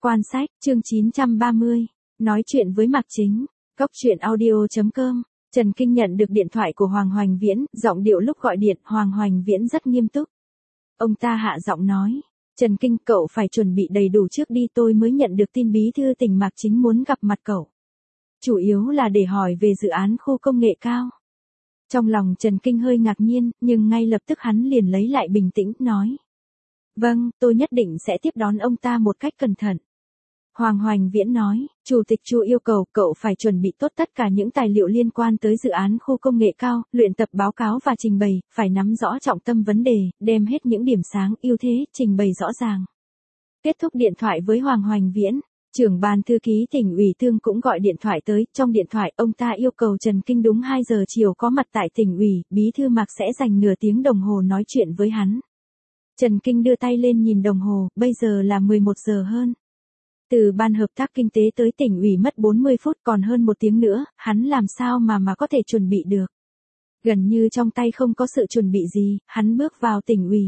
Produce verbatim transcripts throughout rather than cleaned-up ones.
Quan sách, chương chín trăm ba mươi. Nói chuyện với Mạc Chính. Cốc truyện audio chấm com. Trần Kinh nhận được điện thoại của Hoàng Hoành Viễn, giọng điệu lúc gọi điện, Hoàng Hoành Viễn rất nghiêm túc. Ông ta hạ giọng nói, Trần Kinh, cậu phải chuẩn bị đầy đủ trước đi, tôi mới nhận được tin bí thư tỉnh Mạc Chính muốn gặp mặt cậu. Chủ yếu là để hỏi về dự án khu công nghệ cao. Trong lòng Trần Kinh hơi ngạc nhiên, nhưng ngay lập tức hắn liền lấy lại bình tĩnh, nói. Vâng, tôi nhất định sẽ tiếp đón ông ta một cách cẩn thận. Hoàng Hoành Viễn nói, Chủ tịch Chu yêu cầu cậu phải chuẩn bị tốt tất cả những tài liệu liên quan tới dự án khu công nghệ cao, luyện tập báo cáo và trình bày, phải nắm rõ trọng tâm vấn đề, đem hết những điểm sáng, ưu thế, trình bày rõ ràng. Kết thúc điện thoại với Hoàng Hoành Viễn, trưởng ban thư ký tỉnh ủy Thương cũng gọi điện thoại tới, trong điện thoại ông ta yêu cầu Trần Kinh đúng hai giờ chiều có mặt tại tỉnh ủy, bí thư Mạc sẽ dành nửa tiếng đồng hồ nói chuyện với hắn. Trần Kinh đưa tay lên nhìn đồng hồ, bây giờ là mười một giờ hơn. Từ ban hợp tác kinh tế tới tỉnh ủy mất bốn mươi phút, còn hơn một tiếng nữa, hắn làm sao mà mà có thể chuẩn bị được. Gần như trong tay không có sự chuẩn bị gì, hắn bước vào tỉnh ủy.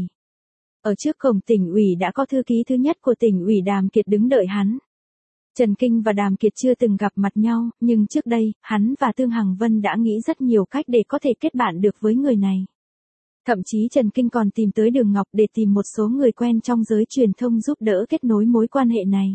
Ở trước cổng tỉnh ủy đã có thư ký thứ nhất của tỉnh ủy Đàm Kiệt đứng đợi hắn. Trần Kinh và Đàm Kiệt chưa từng gặp mặt nhau, nhưng trước đây, hắn và Tương Hằng Vân đã nghĩ rất nhiều cách để có thể kết bạn được với người này. Thậm chí Trần Kinh còn tìm tới Đường Ngọc để tìm một số người quen trong giới truyền thông giúp đỡ kết nối mối quan hệ này.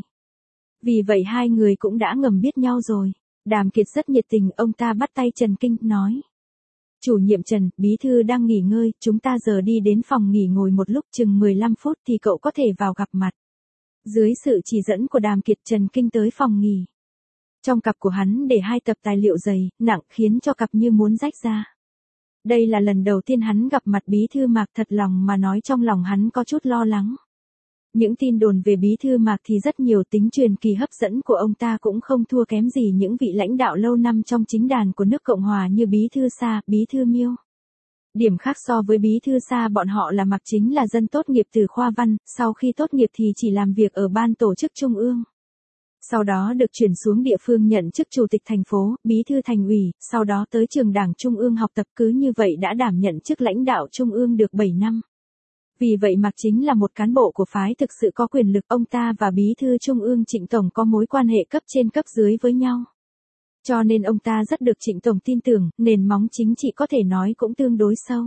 Vì vậy hai người cũng đã ngầm biết nhau rồi. Đàm Kiệt rất nhiệt tình, ông ta bắt tay Trần Kinh, nói. Chủ nhiệm Trần, bí thư đang nghỉ ngơi, chúng ta giờ đi đến phòng nghỉ ngồi một lúc chừng mười lăm phút thì cậu có thể vào gặp mặt. Dưới sự chỉ dẫn của Đàm Kiệt, Trần Kinh tới phòng nghỉ. Trong cặp của hắn để hai tập tài liệu dày, nặng khiến cho cặp như muốn rách ra. Đây là lần đầu tiên hắn gặp mặt bí thư Mạc, thật lòng mà nói trong lòng hắn có chút lo lắng. Những tin đồn về bí thư Mạc thì rất nhiều, tính truyền kỳ hấp dẫn của ông ta cũng không thua kém gì những vị lãnh đạo lâu năm trong chính đàn của nước Cộng Hòa như bí thư Sa, bí thư Miêu. Điểm khác so với bí thư Sa bọn họ là Mạc Chính là dân tốt nghiệp từ khoa văn, sau khi tốt nghiệp thì chỉ làm việc ở ban tổ chức trung ương. Sau đó được chuyển xuống địa phương nhận chức chủ tịch thành phố, bí thư thành ủy, sau đó tới trường đảng trung ương học tập, cứ như vậy đã đảm nhận chức lãnh đạo trung ương được bảy năm. Vì vậy Mạc Chính là một cán bộ của phái thực sự có quyền lực, ông ta và bí thư trung ương Trịnh Tổng có mối quan hệ cấp trên cấp dưới với nhau. Cho nên ông ta rất được Trịnh Tổng tin tưởng, nền móng chính trị có thể nói cũng tương đối sâu.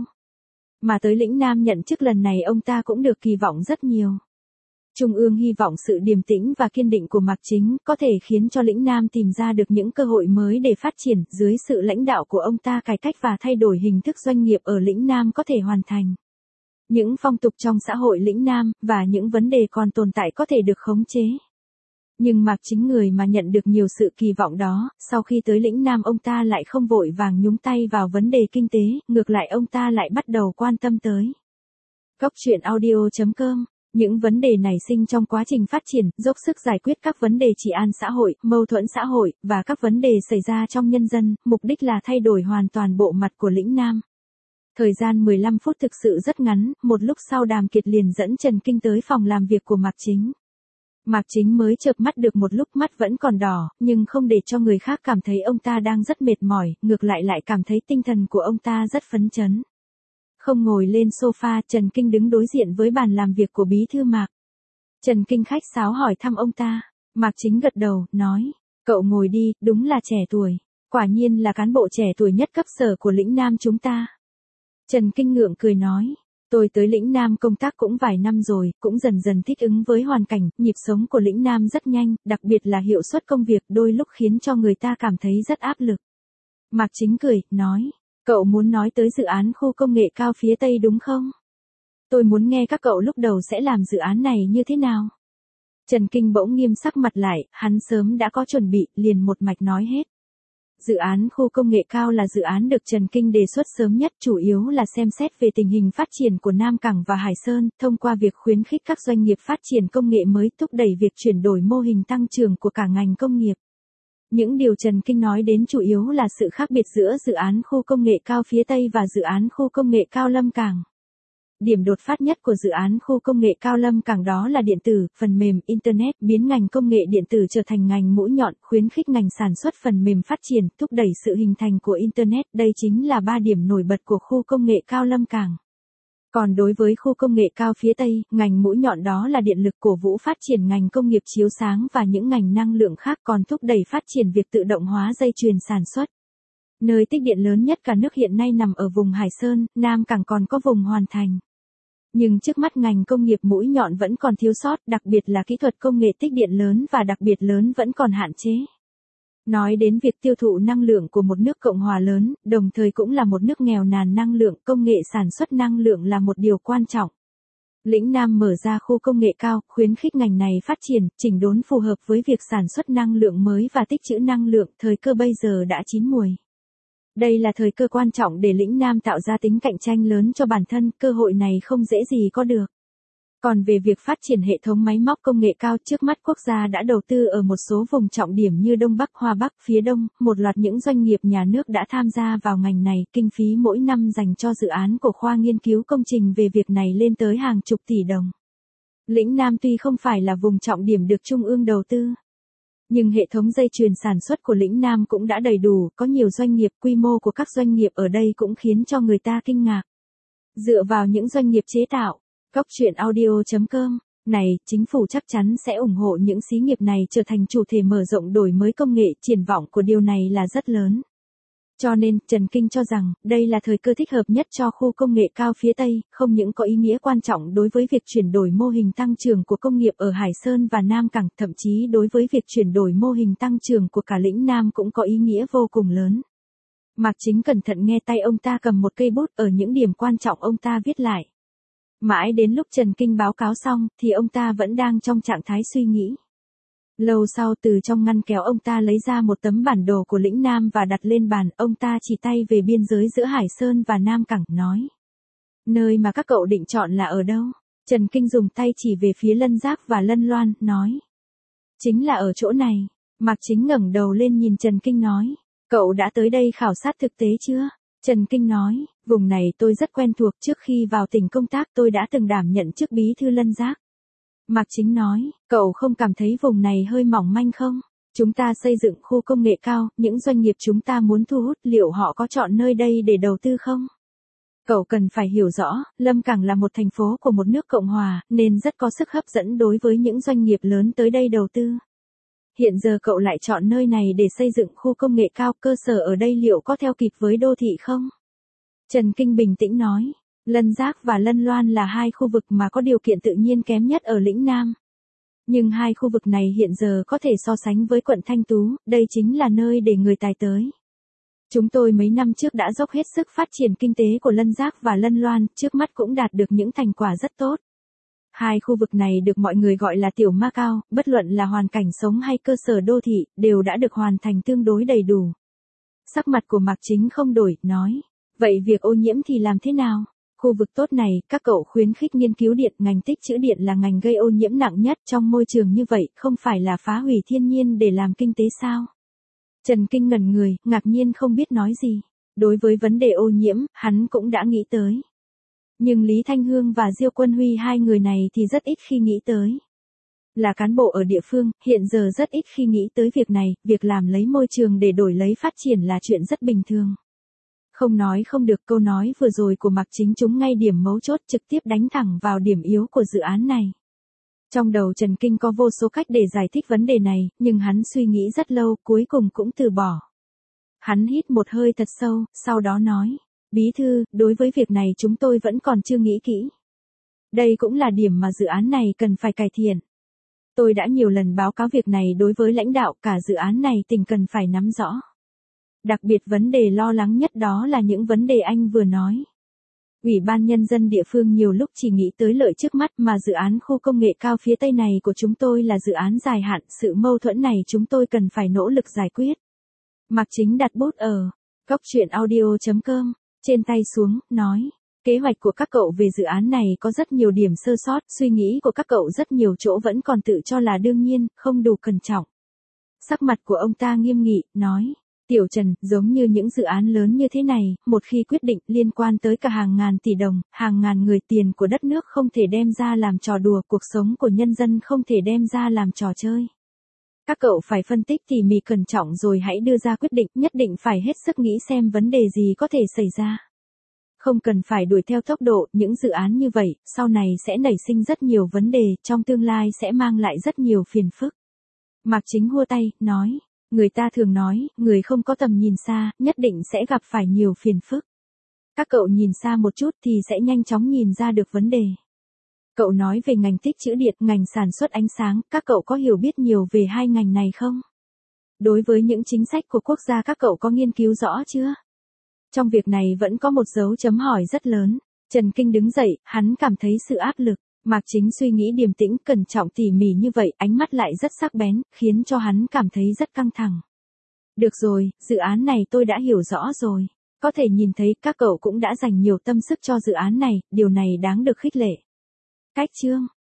Mà tới lĩnh Nam nhận chức lần này ông ta cũng được kỳ vọng rất nhiều. Trung ương hy vọng sự điềm tĩnh và kiên định của Mạc Chính có thể khiến cho lĩnh Nam tìm ra được những cơ hội mới để phát triển, dưới sự lãnh đạo của ông ta cải cách và thay đổi hình thức doanh nghiệp ở lĩnh Nam có thể hoàn thành. Những phong tục trong xã hội lĩnh Nam, và những vấn đề còn tồn tại có thể được khống chế. Nhưng Mạc Chính người mà nhận được nhiều sự kỳ vọng đó, sau khi tới lĩnh Nam ông ta lại không vội vàng nhúng tay vào vấn đề kinh tế, ngược lại ông ta lại bắt đầu quan tâm tới. Cốc truyện audio chấm com. Những vấn đề nảy sinh trong quá trình phát triển, dốc sức giải quyết các vấn đề trị an xã hội, mâu thuẫn xã hội, và các vấn đề xảy ra trong nhân dân, mục đích là thay đổi hoàn toàn bộ mặt của lĩnh Nam. Thời gian mười lăm phút thực sự rất ngắn, một lúc sau Đàm Kiệt liền dẫn Trần Kinh tới phòng làm việc của Mạc Chính. Mạc Chính mới chợp mắt được một lúc, mắt vẫn còn đỏ, nhưng không để cho người khác cảm thấy ông ta đang rất mệt mỏi, ngược lại lại cảm thấy tinh thần của ông ta rất phấn chấn. Không ngồi lên sofa, Trần Kinh đứng đối diện với bàn làm việc của bí thư Mạc. Trần Kinh khách sáo hỏi thăm ông ta. Mạc Chính gật đầu, nói, cậu ngồi đi, đúng là trẻ tuổi. Quả nhiên là cán bộ trẻ tuổi nhất cấp sở của lĩnh Nam chúng ta. Trần Kinh ngượng cười nói, tôi tới lĩnh Nam công tác cũng vài năm rồi, cũng dần dần thích ứng với hoàn cảnh, nhịp sống của lĩnh Nam rất nhanh, đặc biệt là hiệu suất công việc đôi lúc khiến cho người ta cảm thấy rất áp lực. Mạc Chính cười, nói, cậu muốn nói tới dự án khu công nghệ cao phía Tây đúng không? Tôi muốn nghe các cậu lúc đầu sẽ làm dự án này như thế nào? Trần Kinh bỗng nghiêm sắc mặt lại, hắn sớm đã có chuẩn bị, liền một mạch nói hết. Dự án khu công nghệ cao là dự án được Trần Kinh đề xuất sớm nhất, chủ yếu là xem xét về tình hình phát triển của Nam Cảng và Hải Sơn, thông qua việc khuyến khích các doanh nghiệp phát triển công nghệ mới, thúc đẩy việc chuyển đổi mô hình tăng trưởng của cả ngành công nghiệp. Những điều Trần Kinh nói đến chủ yếu là sự khác biệt giữa dự án khu công nghệ cao phía Tây và dự án khu công nghệ cao Lâm Cảng. Điểm đột phát nhất của dự án khu công nghệ cao Lâm Cảng đó là điện tử, phần mềm, Internet, biến ngành công nghệ điện tử trở thành ngành mũi nhọn, khuyến khích ngành sản xuất phần mềm phát triển, thúc đẩy sự hình thành của Internet, đây chính là ba điểm nổi bật của khu công nghệ cao Lâm Cảng. Còn đối với khu công nghệ cao phía Tây, ngành mũi nhọn đó là điện lực, cổ vũ phát triển ngành công nghiệp chiếu sáng và những ngành năng lượng khác, còn thúc đẩy phát triển việc tự động hóa dây chuyền sản xuất. Nơi tích điện lớn nhất cả nước hiện nay nằm ở vùng Hải Sơn, Nam Cảng còn có vùng Hoàn Thành. Nhưng trước mắt ngành công nghiệp mũi nhọn vẫn còn thiếu sót, đặc biệt là kỹ thuật công nghệ tích điện lớn và đặc biệt lớn vẫn còn hạn chế. Nói đến việc tiêu thụ năng lượng của một nước Cộng hòa lớn, đồng thời cũng là một nước nghèo nàn năng lượng, công nghệ sản xuất năng lượng là một điều quan trọng. Lĩnh Nam mở ra khu công nghệ cao, khuyến khích ngành này phát triển, chỉnh đốn phù hợp với việc sản xuất năng lượng mới và tích trữ năng lượng, thời cơ bây giờ đã chín muồi. Đây là thời cơ quan trọng để lĩnh Nam tạo ra tính cạnh tranh lớn cho bản thân, cơ hội này không dễ gì có được. Còn về việc phát triển hệ thống máy móc công nghệ cao, trước mắt quốc gia đã đầu tư ở một số vùng trọng điểm như Đông Bắc, Hoa Bắc, phía Đông, một loạt những doanh nghiệp nhà nước đã tham gia vào ngành này, kinh phí mỗi năm dành cho dự án của khoa nghiên cứu công trình về việc này lên tới hàng chục tỷ đồng. Lĩnh Nam tuy không phải là vùng trọng điểm được Trung ương đầu tư, nhưng hệ thống dây chuyền sản xuất của lĩnh Nam cũng đã đầy đủ, có nhiều doanh nghiệp, quy mô của các doanh nghiệp ở đây cũng khiến cho người ta kinh ngạc. Dựa vào những doanh nghiệp chế tạo, Cóc truyện audio chấm com này, chính phủ chắc chắn sẽ ủng hộ những xí nghiệp này trở thành chủ thể mở rộng đổi mới công nghệ, triển vọng của điều này là rất lớn. Cho nên, Trần Kinh cho rằng, đây là thời cơ thích hợp nhất cho khu công nghệ cao phía Tây, không những có ý nghĩa quan trọng đối với việc chuyển đổi mô hình tăng trưởng của công nghiệp ở Hải Sơn và Nam Cảng, thậm chí đối với việc chuyển đổi mô hình tăng trưởng của cả lĩnh Nam cũng có ý nghĩa vô cùng lớn. Mạc Chính cẩn thận nghe tay ông ta cầm một cây bút, ở những điểm quan trọng ông ta viết lại. Mãi đến lúc Trần Kinh báo cáo xong, thì ông ta vẫn đang trong trạng thái suy nghĩ. Lâu sau, từ trong ngăn kéo ông ta lấy ra một tấm bản đồ của lĩnh Nam và đặt lên bàn, ông ta chỉ tay về biên giới giữa Hải Sơn và Nam Cảng, nói. Nơi mà các cậu định chọn là ở đâu? Trần Kinh dùng tay chỉ về phía Lân Giác và Lân Loan, nói. Chính là ở chỗ này. Mạc Chính ngẩng đầu lên nhìn Trần Kinh nói. Cậu đã tới đây khảo sát thực tế chưa? Trần Kinh nói, vùng này tôi rất quen thuộc, trước khi vào tỉnh công tác tôi đã từng đảm nhận chức bí thư Lân Giác. Mạc Chính nói, cậu không cảm thấy vùng này hơi mỏng manh không? Chúng ta xây dựng khu công nghệ cao, những doanh nghiệp chúng ta muốn thu hút, liệu họ có chọn nơi đây để đầu tư không? Cậu cần phải hiểu rõ, Lâm Cảng là một thành phố của một nước Cộng hòa, nên rất có sức hấp dẫn đối với những doanh nghiệp lớn tới đây đầu tư. Hiện giờ cậu lại chọn nơi này để xây dựng khu công nghệ cao, cơ sở ở đây liệu có theo kịp với đô thị không? Trần Kinh bình tĩnh nói, Lân Giác và Lân Loan là hai khu vực mà có điều kiện tự nhiên kém nhất ở lĩnh Nam. Nhưng hai khu vực này hiện giờ có thể so sánh với quận Thanh Tú, đây chính là nơi để người tài tới. Chúng tôi mấy năm trước đã dốc hết sức phát triển kinh tế của Lân Giác và Lân Loan, trước mắt cũng đạt được những thành quả rất tốt. Hai khu vực này được mọi người gọi là tiểu Macao, bất luận là hoàn cảnh sống hay cơ sở đô thị, đều đã được hoàn thành tương đối đầy đủ. Sắc mặt của Mạc Chính không đổi, nói. Vậy việc ô nhiễm thì làm thế nào? Khu vực tốt này, các cậu khuyến khích nghiên cứu điện, ngành tích trữ điện là ngành gây ô nhiễm nặng nhất trong môi trường như vậy, không phải là phá hủy thiên nhiên để làm kinh tế sao? Trần Kinh ngẩn người, ngạc nhiên không biết nói gì. Đối với vấn đề ô nhiễm, hắn cũng đã nghĩ tới. Nhưng Lý Thanh Hương và Diêu Quân Huy hai người này thì rất ít khi nghĩ tới. Là cán bộ ở địa phương, hiện giờ rất ít khi nghĩ tới việc này, việc làm lấy môi trường để đổi lấy phát triển là chuyện rất bình thường. Không nói không được, câu nói vừa rồi của Mạc Chính trúng ngay điểm mấu chốt, trực tiếp đánh thẳng vào điểm yếu của dự án này. Trong đầu Trần Kinh có vô số cách để giải thích vấn đề này, nhưng hắn suy nghĩ rất lâu, cuối cùng cũng từ bỏ. Hắn hít một hơi thật sâu, sau đó nói, Bí thư, đối với việc này chúng tôi vẫn còn chưa nghĩ kỹ. Đây cũng là điểm mà dự án này cần phải cải thiện. Tôi đã nhiều lần báo cáo việc này đối với lãnh đạo, cả dự án này tỉnh cần phải nắm rõ. Đặc biệt vấn đề lo lắng nhất đó là những vấn đề anh vừa nói. Ủy ban Nhân dân địa phương nhiều lúc chỉ nghĩ tới lợi trước mắt, mà dự án khu công nghệ cao phía Tây này của chúng tôi là dự án dài hạn, sự mâu thuẫn này chúng tôi cần phải nỗ lực giải quyết. Mạc Chính đặt bút ở cóc truyện audio chấm com, trên tay xuống, nói. Kế hoạch của các cậu về dự án này có rất nhiều điểm sơ sót, suy nghĩ của các cậu rất nhiều chỗ vẫn còn tự cho là đương nhiên, không đủ cẩn trọng. Sắc mặt của ông ta nghiêm nghị, nói. Tiểu Trần, giống như những dự án lớn như thế này, một khi quyết định liên quan tới cả hàng ngàn tỷ đồng, hàng ngàn người, tiền của đất nước không thể đem ra làm trò đùa, cuộc sống của nhân dân không thể đem ra làm trò chơi. Các cậu phải phân tích tỉ mỉ cẩn trọng rồi hãy đưa ra quyết định, nhất định phải hết sức nghĩ xem vấn đề gì có thể xảy ra. Không cần phải đuổi theo tốc độ, những dự án như vậy, sau này sẽ nảy sinh rất nhiều vấn đề, trong tương lai sẽ mang lại rất nhiều phiền phức. Mạc Chính hua tay, nói, người ta thường nói, người không có tầm nhìn xa, nhất định sẽ gặp phải nhiều phiền phức. Các cậu nhìn xa một chút thì sẽ nhanh chóng nhìn ra được vấn đề. Cậu nói về ngành tích trữ điện, ngành sản xuất ánh sáng, các cậu có hiểu biết nhiều về hai ngành này không? Đối với những chính sách của quốc gia các cậu có nghiên cứu rõ chưa? Trong việc này vẫn có một dấu chấm hỏi rất lớn. Trần Kinh đứng dậy, hắn cảm thấy sự áp lực. Mạc Chính suy nghĩ điềm tĩnh, cẩn trọng tỉ mỉ như vậy, ánh mắt lại rất sắc bén, khiến cho hắn cảm thấy rất căng thẳng. Được rồi, dự án này tôi đã hiểu rõ rồi. Có thể nhìn thấy các cậu cũng đã dành nhiều tâm sức cho dự án này, điều này đáng được khích lệ. Cách chương